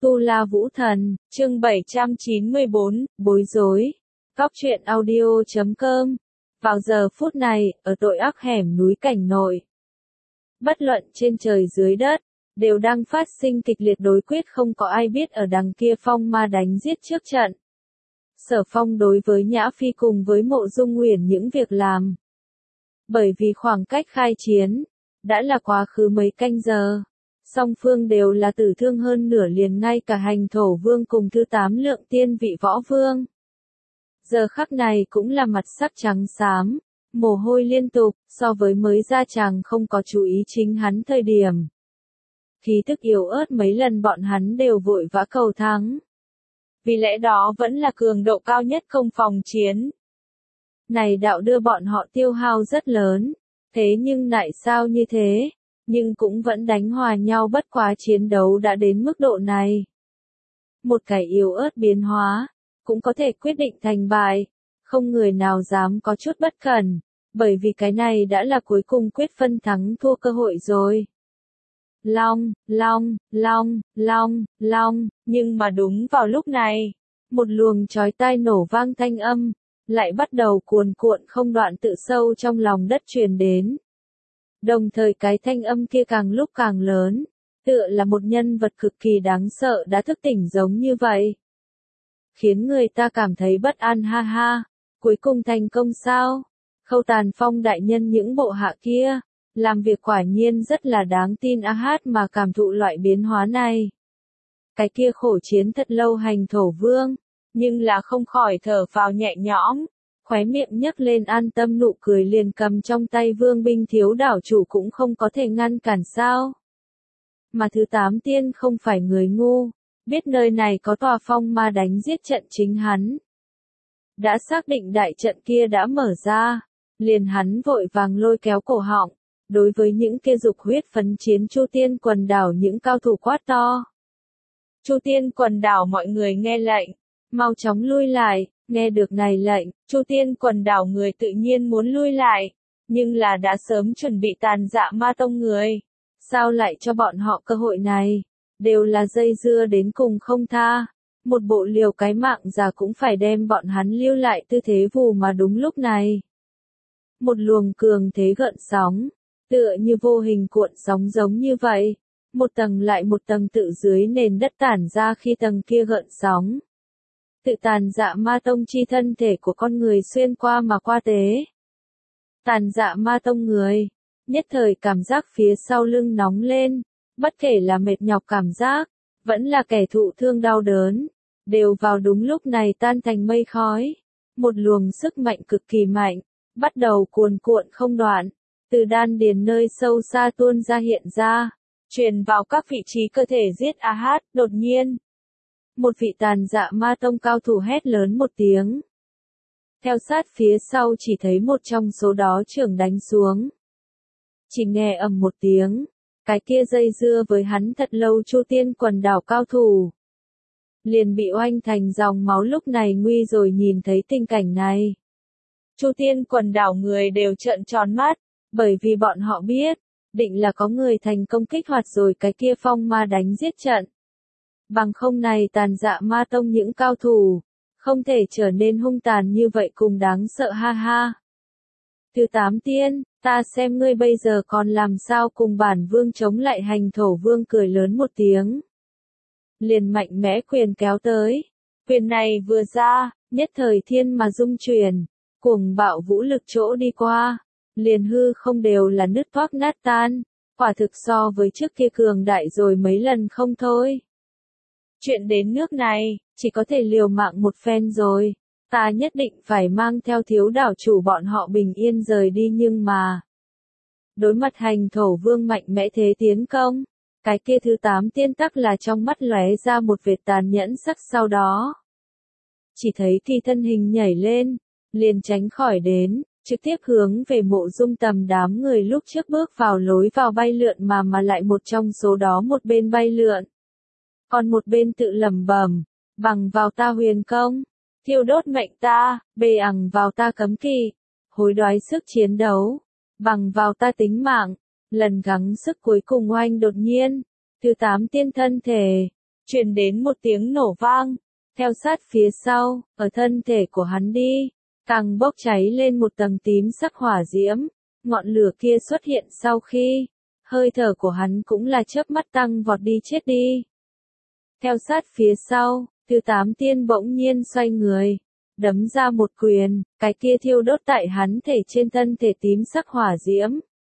Tu La Vũ Thần, chương 794, bối rối. Góc truyện audio.com. Vào giờ phút này, ở tội ác hẻm núi Cảnh Nội, bất luận trên trời dưới đất, đều đang phát sinh kịch liệt đối quyết, không có ai biết ở đằng kia phong ma đánh giết trước trận. Sở Phong đối với Nhã Phi cùng với Mộ Dung Uyển những việc làm. Bởi vì khoảng cách khai chiến, đã là quá khứ mấy canh giờ. Song phương đều là tử thương hơn nửa, liền ngay cả Hành Thổ Vương cùng thứ 8 lượng tiên vị võ vương. Giờ khắc này cũng là mặt sắc trắng xám, mồ hôi liên tục, so với mới ra chàng không có chú ý chính hắn thời điểm. Khí tức yếu ớt mấy lần bọn hắn đều vội vã cầu thắng. Vì lẽ đó vẫn là cường độ cao nhất không phòng chiến. Này đạo đưa bọn họ tiêu hao rất lớn, thế nhưng tại sao như thế? Nhưng cũng vẫn đánh hòa nhau, bất quá chiến đấu đã đến mức độ này. Một cái yếu ớt biến hóa, cũng có thể quyết định thành bại, không người nào dám có chút bất cẩn, bởi vì cái này đã là cuối cùng quyết phân thắng thua cơ hội rồi. Long, long, long, long, long, nhưng mà đúng vào lúc này, một luồng chói tai nổ vang thanh âm, lại bắt đầu cuồn cuộn không đoạn tự sâu trong lòng đất truyền đến. Đồng thời cái thanh âm kia càng lúc càng lớn, tựa là một nhân vật cực kỳ đáng sợ đã thức tỉnh giống như vậy. Khiến người ta cảm thấy bất an, ha ha, cuối cùng thành công sao? Khâu Tàn Phong đại nhân những bộ hạ kia, làm việc quả nhiên rất là đáng tin, mà cảm thụ loại biến hóa này. Cái kia khổ chiến thật lâu Hành Thổ Vương, nhưng là không khỏi thở phào nhẹ nhõm. Khóe miệng nhấc lên an tâm nụ cười, liền cầm trong tay vương binh thiếu đảo chủ cũng không có thể ngăn cản sao. Mà thứ 8 tiên không phải người ngu, biết nơi này có tòa phong ma đánh giết trận chính hắn. Đã xác định đại trận kia đã mở ra, liền hắn vội vàng lôi kéo cổ họng, đối với những kia dục huyết phấn chiến Chu Tiên quần đảo những cao thủ quát to. Chu Tiên quần đảo mọi người nghe lệnh, mau chóng lui lại. Nghe được này lệnh, Chu Tiên quần đảo người tự nhiên muốn lui lại, nhưng là đã sớm chuẩn bị Tàn Dạ Ma Tông người. Sao lại cho bọn họ cơ hội này? Đều là dây dưa đến cùng không tha. Một bộ liều cái mạng già cũng phải đem bọn hắn lưu lại tư thế vù, mà đúng lúc này. Một luồng cường thế gợn sóng, tựa như vô hình cuộn sóng giống như vậy. Một tầng lại một tầng tự dưới nền đất tản ra, khi tầng kia gợn sóng. Tự Tàn Dạ Ma Tông chi thân thể của con người xuyên qua mà qua tế. Tàn Dạ Ma Tông người, nhất thời cảm giác phía sau lưng nóng lên, bất kể là mệt nhọc cảm giác, vẫn là kẻ thụ thương đau đớn, đều vào đúng lúc này tan thành mây khói. Một luồng sức mạnh cực kỳ mạnh, bắt đầu cuồn cuộn không đoạn, từ đan điền nơi sâu xa tuôn ra hiện ra, truyền vào các vị trí cơ thể giết đột nhiên. Một vị Tàn Dạ Ma Tông cao thủ hét lớn một tiếng. Theo sát phía sau chỉ thấy một trong số đó chưởng đánh xuống. Chỉ nghe ầm một tiếng, cái kia dây dưa với hắn thật lâu Chu Tiên quần đảo cao thủ liền bị oanh thành dòng máu. Lúc này nguy rồi nhìn thấy tình cảnh này, Chu Tiên quần đảo người đều trợn tròn mắt, bởi vì bọn họ biết, định là có người thành công kích hoạt rồi cái kia phong ma đánh giết trận. Bằng không này Tàn Dạ Ma Tông những cao thủ, không thể trở nên hung tàn như vậy cùng đáng sợ, ha ha. Thứ 8 tiên, ta xem ngươi bây giờ còn làm sao cùng bản vương chống lại. Hành Thổ Vương cười lớn một tiếng, liền mạnh mẽ quyền kéo tới. Quyền này vừa ra, nhất thời thiên mà rung chuyển, cuồng bạo vũ lực chỗ đi qua, liền hư không đều là nứt toác nát tan, quả thực so với trước kia cường đại rồi mấy lần không thôi. Chuyện đến nước này, chỉ có thể liều mạng một phen rồi. Ta nhất định phải mang theo thiếu đảo chủ bọn họ bình yên rời đi, nhưng mà đối mặt Hành Thổ Vương mạnh mẽ thế tiến công, cái kia thứ 8 tiên tắc là trong mắt lóe ra một vệt tàn nhẫn sắc, sau đó chỉ thấy kỳ thân hình nhảy lên, liền tránh khỏi đến, trực tiếp hướng về Mộ Dung Tầm đám người lúc trước bước vào lối vào bay lượn, mà lại một trong số đó một bên bay lượn, còn một bên tự lẩm bẩm, bằng vào ta huyền công, thiêu đốt mệnh ta, bề ẳng vào ta cấm kỵ, hối đoái sức chiến đấu, bằng vào ta tính mạng, lần gắng sức cuối cùng oanh đột nhiên, thứ 8 tiên thân thể, truyền đến một tiếng nổ vang. Theo sát phía sau, ở thân thể của hắn đi, càng bốc cháy lên một tầng tím sắc hỏa diễm. Ngọn lửa kia xuất hiện sau khi, hơi thở của hắn cũng là chớp mắt tăng vọt đi chết đi. Theo sát phía sau, Thứ Tám Tiên bỗng nhiên xoay người, đấm ra một quyền, cái kia thiêu đốt tại hắn thể trên thân thể tím sắc hỏa diễm.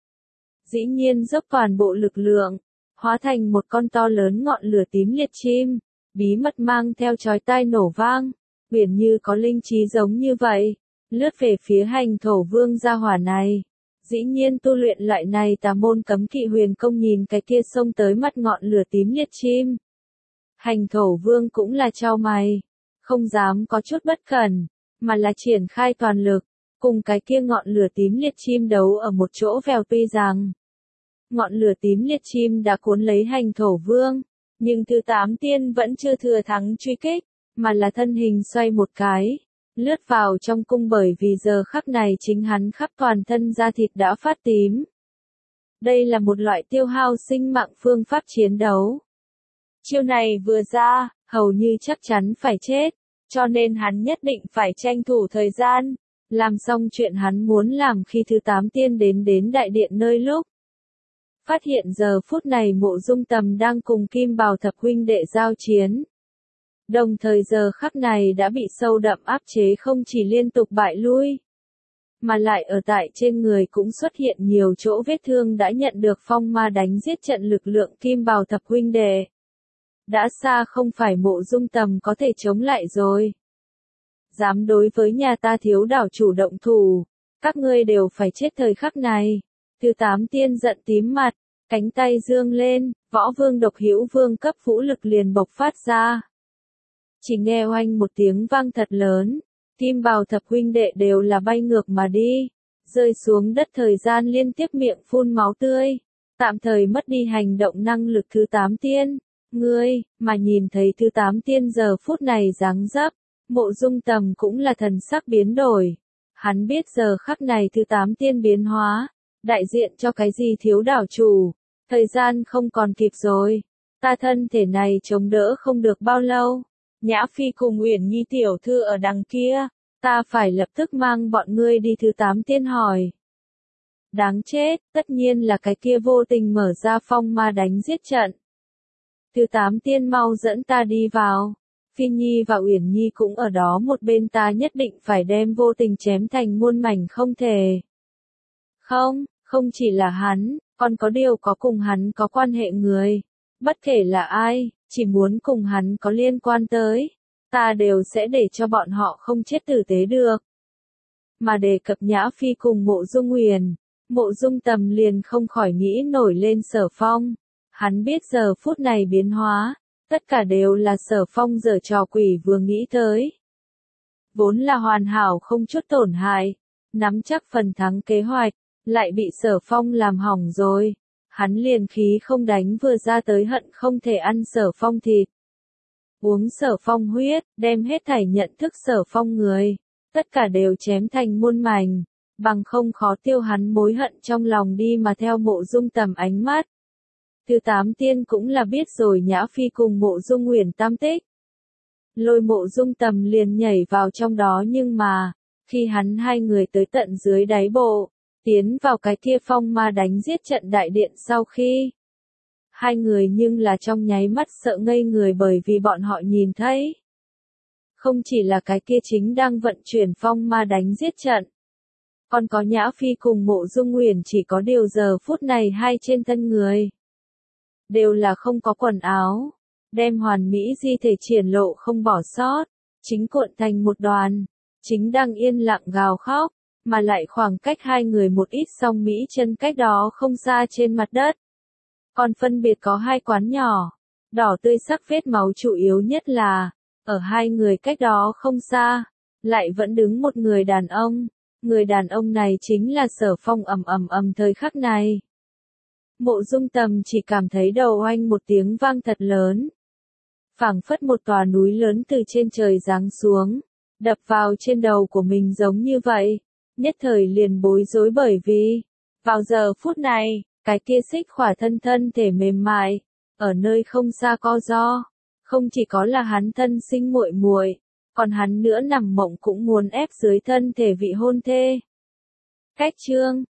Dĩ nhiên dốc toàn bộ lực lượng, hóa thành một con to lớn ngọn lửa tím liệt chim, bí mật mang theo chói tai nổ vang, biển như có linh trí giống như vậy, lướt về phía Hành Thổ Vương gia hỏa này. Dĩ nhiên tu luyện loại này tà môn cấm kỵ huyền công nhìn cái kia xông tới mặt ngọn lửa tím liệt chim. Hành Thổ Vương cũng là chau mày, không dám có chút bất cẩn, mà là triển khai toàn lực, cùng cái kia ngọn lửa tím liệt chim đấu ở một chỗ vèo. Tuy rằng ngọn lửa tím liệt chim đã cuốn lấy Hành Thổ Vương, nhưng Thứ Tám Tiên vẫn chưa thừa thắng truy kích, mà là thân hình xoay một cái, lướt vào trong cung, bởi vì giờ khắc này chính hắn khắp toàn thân da thịt đã phát tím. Đây là một loại tiêu hao sinh mạng phương pháp chiến đấu. Chiêu này vừa ra, hầu như chắc chắn phải chết, cho nên hắn nhất định phải tranh thủ thời gian, làm xong chuyện hắn muốn làm khi Thứ Tám Tiên đến đại điện nơi lúc. Phát hiện giờ phút này Mộ Dung Tầm đang cùng Kim Bào thập huynh đệ giao chiến. Đồng thời giờ khắc này đã bị sâu đậm áp chế, không chỉ liên tục bại lui, mà lại ở tại trên người cũng xuất hiện nhiều chỗ vết thương. Đã nhận được phong ma đánh giết trận lực lượng Kim Bào thập huynh đệ, đã xa không phải Mộ Dung Tầm có thể chống lại rồi. Dám đối với nhà ta thiếu đảo chủ động thủ, các ngươi đều phải chết. Thời khắc này, Thứ Tám Tiên giận tím mặt, cánh tay dương lên, Võ Vương độc hữu vương cấp vũ lực liền bộc phát ra. Chỉ nghe oanh một tiếng vang thật lớn, Kim Bào thập huynh đệ đều là bay ngược mà đi, rơi xuống đất, thời gian liên tiếp miệng phun máu tươi, tạm thời mất đi hành động năng lực. Thứ Tám Tiên, ngươi, mà nhìn thấy Thứ Tám Tiên giờ phút này dáng dấp, Mộ Dung Tầm cũng là thần sắc biến đổi. Hắn biết giờ khắc này Thứ Tám Tiên biến hóa, đại diện cho cái gì? Thiếu đảo chủ, thời gian không còn kịp rồi, ta thân thể này chống đỡ không được bao lâu. Nhã Phi cùng Uyển Nhi tiểu thư ở đằng kia, ta phải lập tức mang bọn ngươi đi. Thứ Tám Tiên hỏi. Đáng chết, tất nhiên là cái kia vô tình mở ra phong ma đánh giết trận. Thứ Tám Tiên mau dẫn ta đi vào. Phi Nhi và Uyển Nhi cũng ở đó một bên, ta nhất định phải đem vô tình chém thành muôn mảnh không thể. Không chỉ là hắn, còn có điều có cùng hắn có quan hệ người. Bất kể là ai, chỉ muốn cùng hắn có liên quan tới, ta đều sẽ để cho bọn họ không chết tử tế được. Mà đề cập Nhã Phi cùng Mộ Dung Uyển, Mộ Dung Tầm liền không khỏi nghĩ nổi lên Sở Phong. Hắn biết giờ phút này biến hóa, tất cả đều là Sở Phong giở trò quỷ vừa nghĩ tới. Vốn là hoàn hảo không chút tổn hại, nắm chắc phần thắng kế hoạch, lại bị Sở Phong làm hỏng rồi. Hắn liền khí không đánh vừa ra tới, hận không thể ăn Sở Phong thịt, uống Sở Phong huyết, đem hết thảy nhận thức Sở Phong người, tất cả đều chém thành muôn mảnh, bằng không khó tiêu hắn mối hận trong lòng đi. Mà theo Mộ Dung Tầm ánh mắt, Thứ Tám Tiên cũng là biết rồi Nhã Phi cùng Mộ Dung Uyển tam tích. Lôi Mộ Dung Tầm liền nhảy vào trong đó, nhưng mà, khi hắn hai người tới tận dưới đáy bộ, tiến vào cái kia phong ma đánh giết trận đại điện sau khi, hai người nhưng là trong nháy mắt sợ ngây người, bởi vì bọn họ nhìn thấy, không chỉ là cái kia chính đang vận chuyển phong ma đánh giết trận, còn có Nhã Phi cùng Mộ Dung Uyển. Chỉ có điều giờ phút này hai trên thân người đều là không có quần áo, đem hoàn mỹ di thể triển lộ không bỏ sót, chính cuộn thành một đoàn, chính đang yên lặng gào khóc, mà lại khoảng cách hai người một ít song mỹ chân cách đó không xa trên mặt đất. Còn phân biệt có hai quán nhỏ, đỏ tươi sắc vết máu, chủ yếu nhất là, ở hai người cách đó không xa, lại vẫn đứng một người đàn ông. Người đàn ông này chính là Sở Phong. Thời khắc này, Mộ Dung Tầm chỉ cảm thấy đầu oanh một tiếng vang thật lớn, phảng phất một tòa núi lớn từ trên trời giáng xuống, đập vào trên đầu của mình giống như vậy, nhất thời liền bối rối, bởi vì, vào giờ phút này, cái kia xích khỏa thân thể mềm mại, ở nơi không xa co ro, Không chỉ có là hắn thân sinh muội muội, còn hắn nữa nằm mộng cũng muốn ép dưới thân thể vị hôn thê. Cách chương